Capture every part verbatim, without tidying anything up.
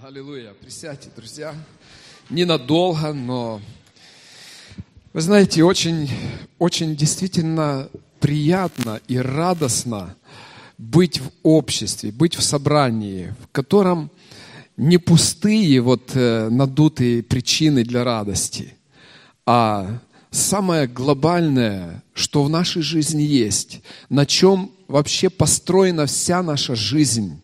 Аллилуйя. Присядьте, друзья. Ненадолго, но вы знаете, очень, очень действительно приятно и радостно быть в обществе, быть в собрании, в котором не пустые вот э, надутые причины для радости, а самое глобальное, что в нашей жизни есть, на чем вообще построена вся наша жизнь,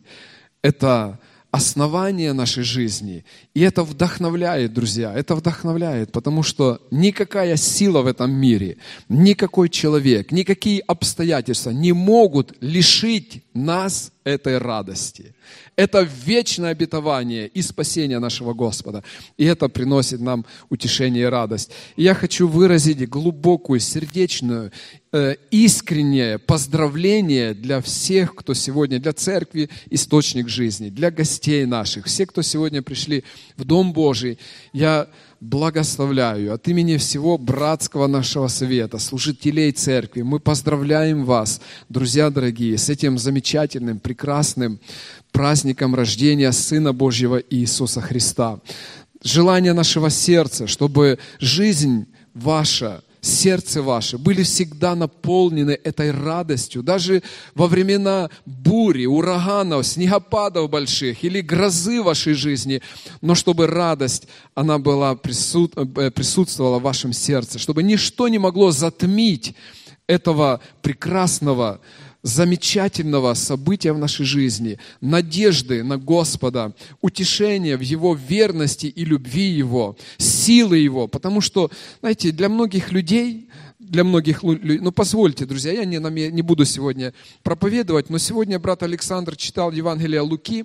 это основание нашей жизни. И это вдохновляет, друзья, это вдохновляет, потому что никакая сила в этом мире, никакой человек, никакие обстоятельства не могут лишить нас этой радости. Это вечное обетование и спасение нашего Господа. И это приносит нам утешение и радость. И я хочу выразить глубокую, сердечную, э, искреннее поздравление для всех, кто сегодня, для церкви источник жизни, для гостей наших, все, кто сегодня пришли в Дом Божий. Я благословляю от имени всего братского нашего совета, служителей церкви. Мы поздравляем вас, друзья дорогие, с этим замечательным, прекрасным праздником рождения Сына Божьего Иисуса Христа. Желание нашего сердца, чтобы жизнь ваша, сердце ваше были всегда наполнены этой радостью, даже во времена бури, ураганов, снегопадов больших или грозы вашей жизни, но чтобы радость, она была, присутствовала в вашем сердце, чтобы ничто не могло затмить этого прекрасного, замечательного события в нашей жизни, надежды на Господа, утешения в Его верности и любви Его, силы Его. Потому что, знаете, для многих людей, для многих, ну позвольте, друзья, я не, не буду сегодня проповедовать, но сегодня брат Александр читал Евангелие Луки,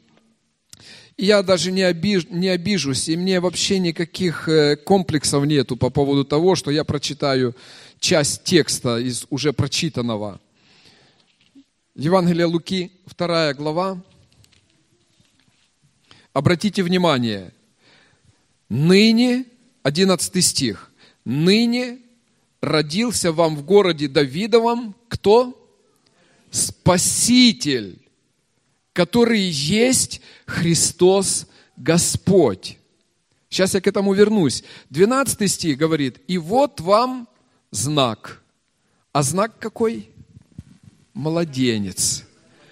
и я даже не, обиж, не обижусь, и мне вообще никаких комплексов нету по поводу того, что я прочитаю часть текста из уже прочитанного. Евангелие Луки, вторая глава. Обратите внимание. Ныне, одиннадцатый стих. Ныне родился вам в городе Давидовом кто? Спаситель, который есть Христос Господь. Сейчас я к этому вернусь. двенадцатый стих говорит, и вот вам знак. А знак какой? Младенец.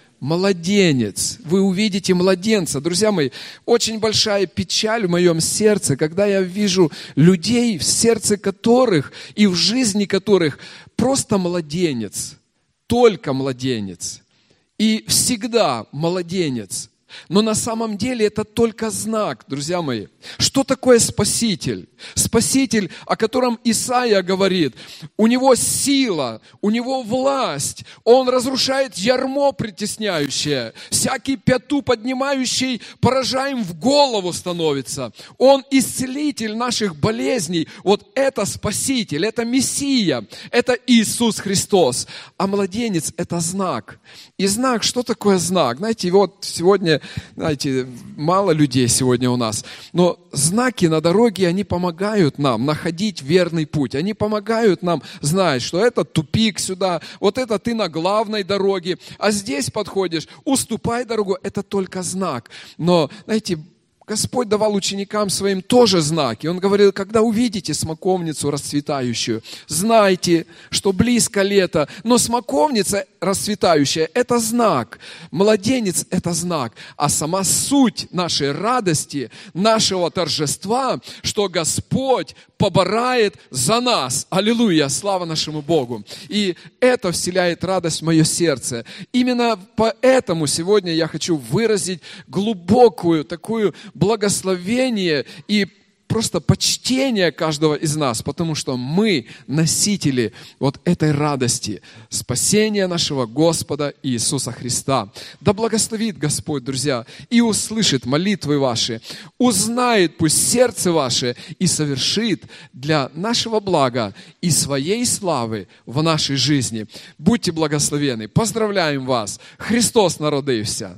Младенец. Вы увидите младенца. Друзья мои, очень большая печаль в моем сердце, когда я вижу людей, в сердце которых и в жизни которых просто младенец. Только младенец. И всегда младенец. Но на самом деле это только знак, друзья мои. Что такое Спаситель? Спаситель, о котором Исаия говорит, у него сила, у него власть, он разрушает ярмо притесняющее, всякий пяту поднимающий поражаем в голову становится. Он исцелитель наших болезней. Вот это Спаситель, это Мессия, это Иисус Христос. А младенец – это знак. И знак, что такое знак? Знаете, вот сегодня, знаете, мало людей сегодня у нас, но знаки на дороге, они помогают нам находить верный путь. Они помогают нам знать, что это тупик сюда, вот это ты на главной дороге, а здесь подходишь, уступай дорогу, это только знак. Но, знаете, Господь давал ученикам своим тоже знаки. Он говорил, когда увидите смоковницу расцветающую, знайте, что близко лето, но смоковница расцветающая – это знак. Младенец – это знак. А сама суть нашей радости, нашего торжества, что Господь поборает за нас. Аллилуйя! Слава нашему Богу! И это вселяет радость в мое сердце. Именно поэтому сегодня я хочу выразить глубокую такую благословение и просто почтение каждого из нас, потому что мы носители вот этой радости, спасения нашего Господа Иисуса Христа. Да благословит Господь, друзья, и услышит молитвы ваши, узнает пусть сердце ваше и совершит для нашего блага и своей славы в нашей жизни. Будьте благословенны. Поздравляем вас. Христос народився.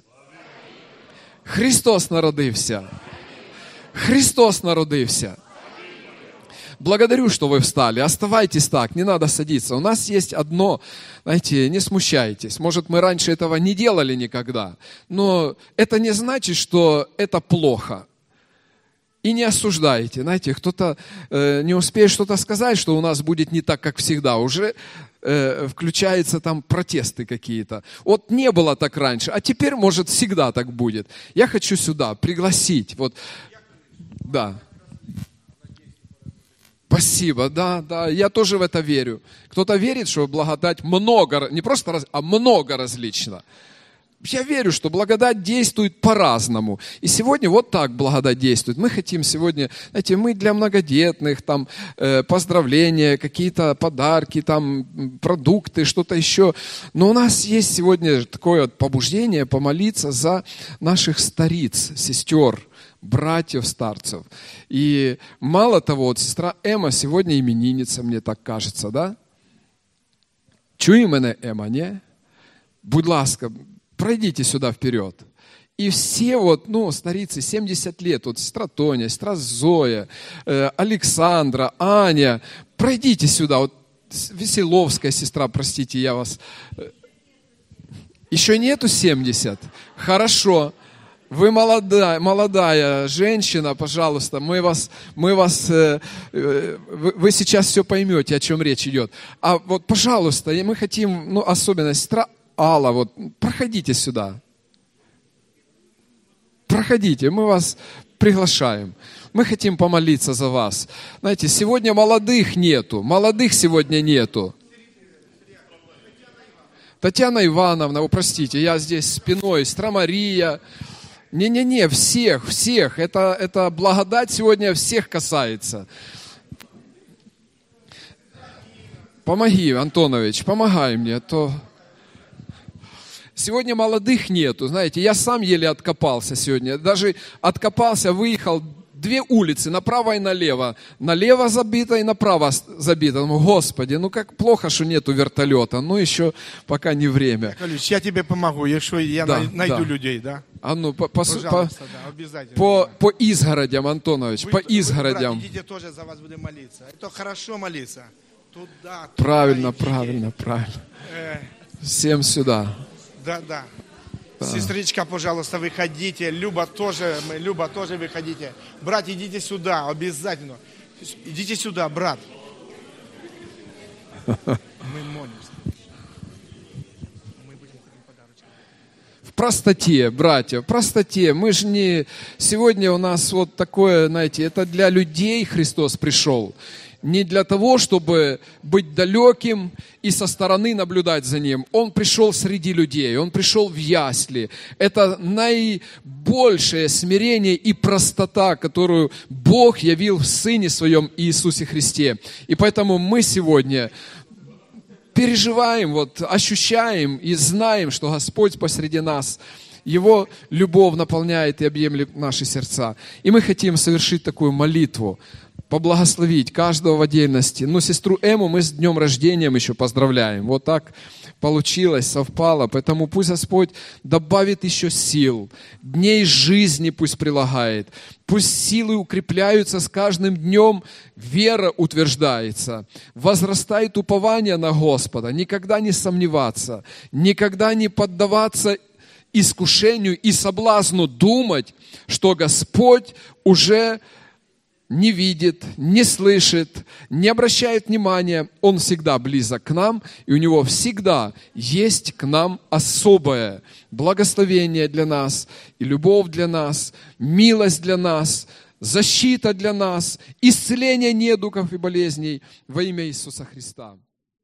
Христос народився. Христос народився. Благодарю, что вы встали. Оставайтесь так, не надо садиться. У нас есть одно, знаете, не смущайтесь. Может, мы раньше этого не делали никогда, но это не значит, что это плохо. И не осуждайте. Знаете, кто-то э, не успеет что-то сказать, что у нас будет не так, как всегда. Уже э, включаются там протесты какие-то. Вот не было так раньше, а теперь, может, всегда так будет. Я хочу сюда пригласить. Вот, да. Спасибо, да, да, я тоже в это верю. Кто-то верит, что благодать много, не просто раз, а много различно. Я верю, что благодать действует по-разному. И сегодня вот так благодать действует. Мы хотим сегодня, знаете, мы для многодетных, там, э, поздравления, какие-то подарки, там, продукты, что-то еще. Но у нас есть сегодня такое вот побуждение помолиться за наших стариц, сестер, братьев, старцев. И мало того, вот сестра Ема сегодня именинница, мне так кажется, да? Чує мене, Ема, не? Будь ласка, пройдите сюда вперед. И все вот, ну, старицы, семьдесят лет, вот сестра Тоня, сестра Зоя, э, Александра, Аня, пройдите сюда. Вот Веселовская сестра, простите, я вас... Еще нету семьдесят? Хорошо. Вы молодая, молодая женщина, пожалуйста, мы вас, мы вас, э, э, вы, вы сейчас все поймете, о чем речь идет. А вот, пожалуйста, мы хотим, ну, особенно сестра Алла, вот, проходите сюда. Проходите, мы вас приглашаем. Мы хотим помолиться за вас. Знаете, сегодня молодых нету, молодых сегодня нету. Татьяна Ивановна, вы простите, я здесь спиной, сестра Мария. Не-не-не, всех, всех. Это, это благодать сегодня всех касается. Помоги, Антонович, помогай мне, а то... Сегодня молодых нету, знаете, я сам еле откопался сегодня. Даже откопался, выехал две улицы, направо и налево. Налево забито и направо забито. Думаю, Господи, ну как плохо, что нету вертолета. Ну еще пока не время. Колюш, я тебе помогу, если я да, найду да. людей, да? А ну, по, по, по, да, обязательно. По, по изгородям, Антонович, вы, по изгородям. Вы, брат, идите тоже за вас будем молиться. Это хорошо молиться. Туда, правильно, туда правильно, правильно. Э, Всем сюда. Да, да. Да. Сестричка, пожалуйста, выходите. Люба тоже, Люба тоже выходите. Брат, идите сюда, обязательно. Идите сюда, брат. Мы молимся. Мы будем подарочки. В простоте, братья, в простоте. Мы же не... Сегодня у нас вот такое, знаете, это для людей Христос пришел. Не для того, чтобы быть далеким и со стороны наблюдать за Ним. Он пришел среди людей, Он пришел в ясли. Это наибольшее смирение и простота, которую Бог явил в Сыне Своем Иисусе Христе. И поэтому мы сегодня переживаем, вот, ощущаем и знаем, что Господь посреди нас. Его любовь наполняет и объемлет наши сердца. И мы хотим совершить такую молитву, поблагословить каждого в отдельности. Ну, сестру Эму мы с днем рождения еще поздравляем. Вот так получилось, совпало. Поэтому пусть Господь добавит еще сил, дней жизни пусть прилагает. Пусть силы укрепляются с каждым днем, вера утверждается. Возрастает упование на Господа, никогда не сомневаться, никогда не поддаваться искушению и соблазну думать, что Господь уже не видит, не слышит, не обращает внимания. Он всегда близок к нам, и у Него всегда есть к нам особое благословение для нас, и любовь для нас, милость для нас, защита для нас, исцеление недугов и болезней во имя Иисуса Христа.